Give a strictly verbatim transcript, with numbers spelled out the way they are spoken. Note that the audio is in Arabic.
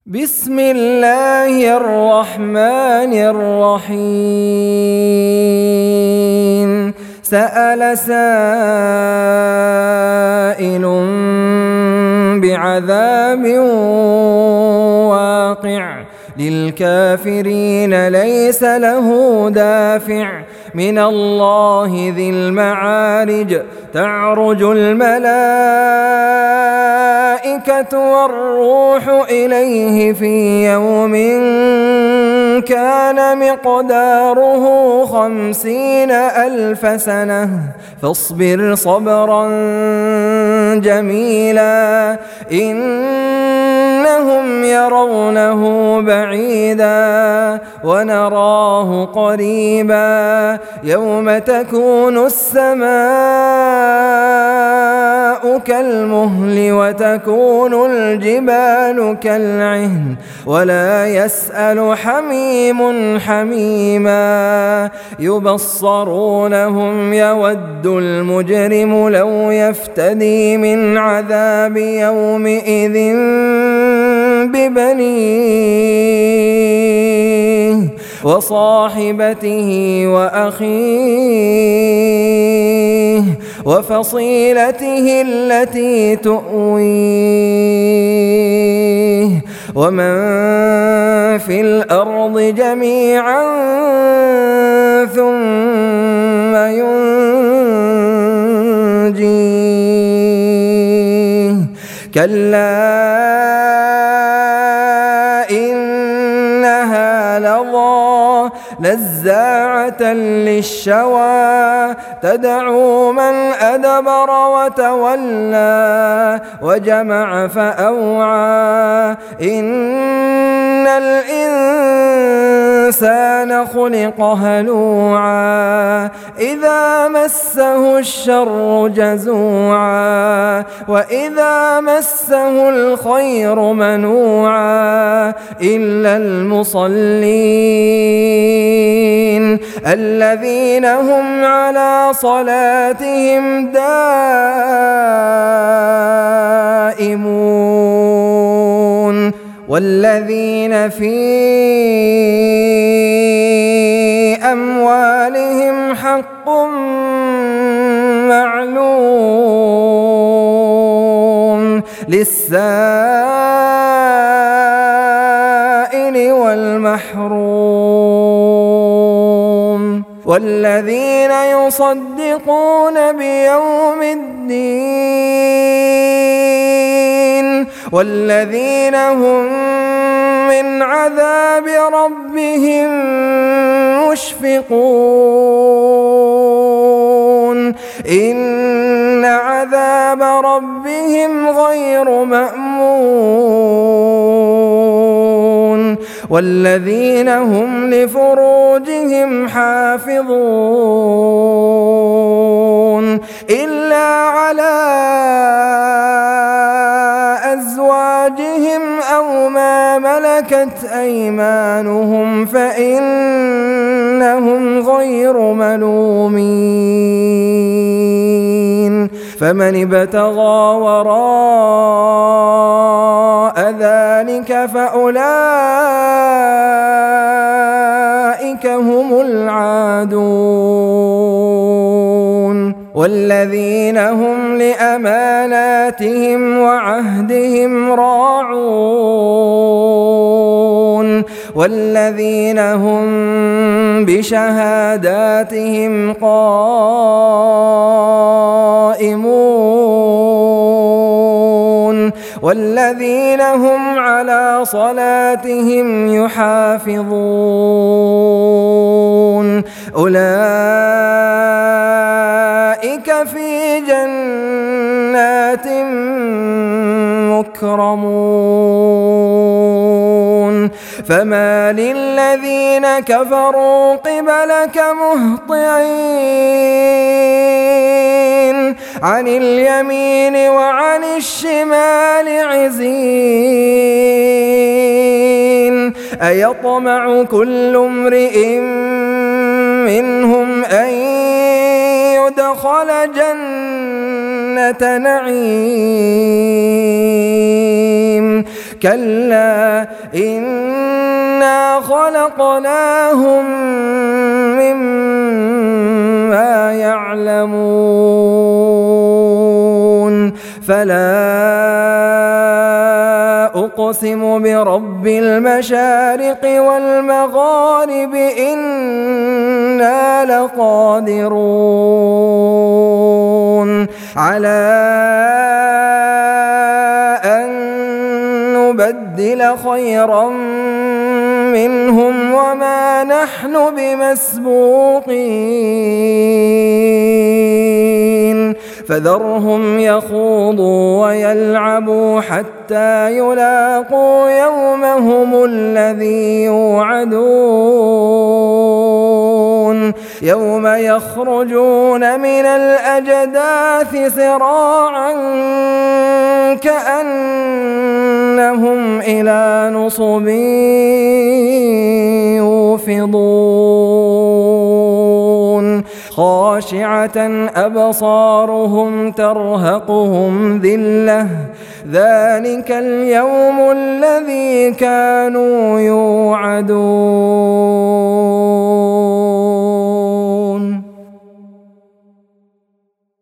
بسم الله الرحمن الرحيم سأل سائل بعذاب واقع للكافرين ليس له دافع من الله ذي المعارج تعرج الملائكة والروح إليه في يوم كان مقداره خمسين ألف سنة فاصبر صبرا جميلا إنهم يرونه بعيدا ونراه قريبا يوم تكون السماء كالمهل وتكون الجبال كالعهن ولا يسأل حميم حميما يبصرونهم يود المجرم لو يفتدي من عذاب يومئذ ببنيه وصاحبته وأخيه وفصيلته التي تؤويه ومن في الأرض جميعا ثم ينجيه كلا إنها لظى نزاعة للشوى تدعو من أدبر وتولى وجمع فأوعى إن الإنسان خلق هلوعا إذا مسه الشر جزوعا وإذا مسه الخير منوعا إلا المصلين الذين هم على صلاتهم دائمون والذين في أموالهم حق معلوم للسائل والمحروم والذين يصدقون بيوم الدين والذين هم من عذاب ربهم مشفقون إن عذاب ربهم غير مأمون والذين هم لفروجهم حافظون إلا على أزواجهم أو ما ملكت أيمانهم فإنهم غير ملومين فمن ابتغى وراء ذلك فأولئك هم العادون والذين هم لأماناتهم وعهدهم راعون والذين هم بشهاداتهم قائمون والذين هم على صلاتهم يحافظون أولئك في جنات مكرمون فما للذين كفروا قبلك مهطعين عن اليمين وعن الشمال عزين أيطمع كل امرئ منهم أن يدخل جنة نعيم كلا إنا خلقناهم مما يعلمون فلا أقسم برب المشارق والمغارب إنا لقادرون على أن نبدل خيرا منهم وما نحن بمسبوقين فذرهم يخوضوا ويلعبوا حتى يلاقوا يومهم الذي يوعدون يوم يخرجون من الأجداث سراعا كأنهم إلى نصب يوفضون خاشعة أبصارهم ترهقهم ذلة ذلك اليوم الذي كانوا يوعدون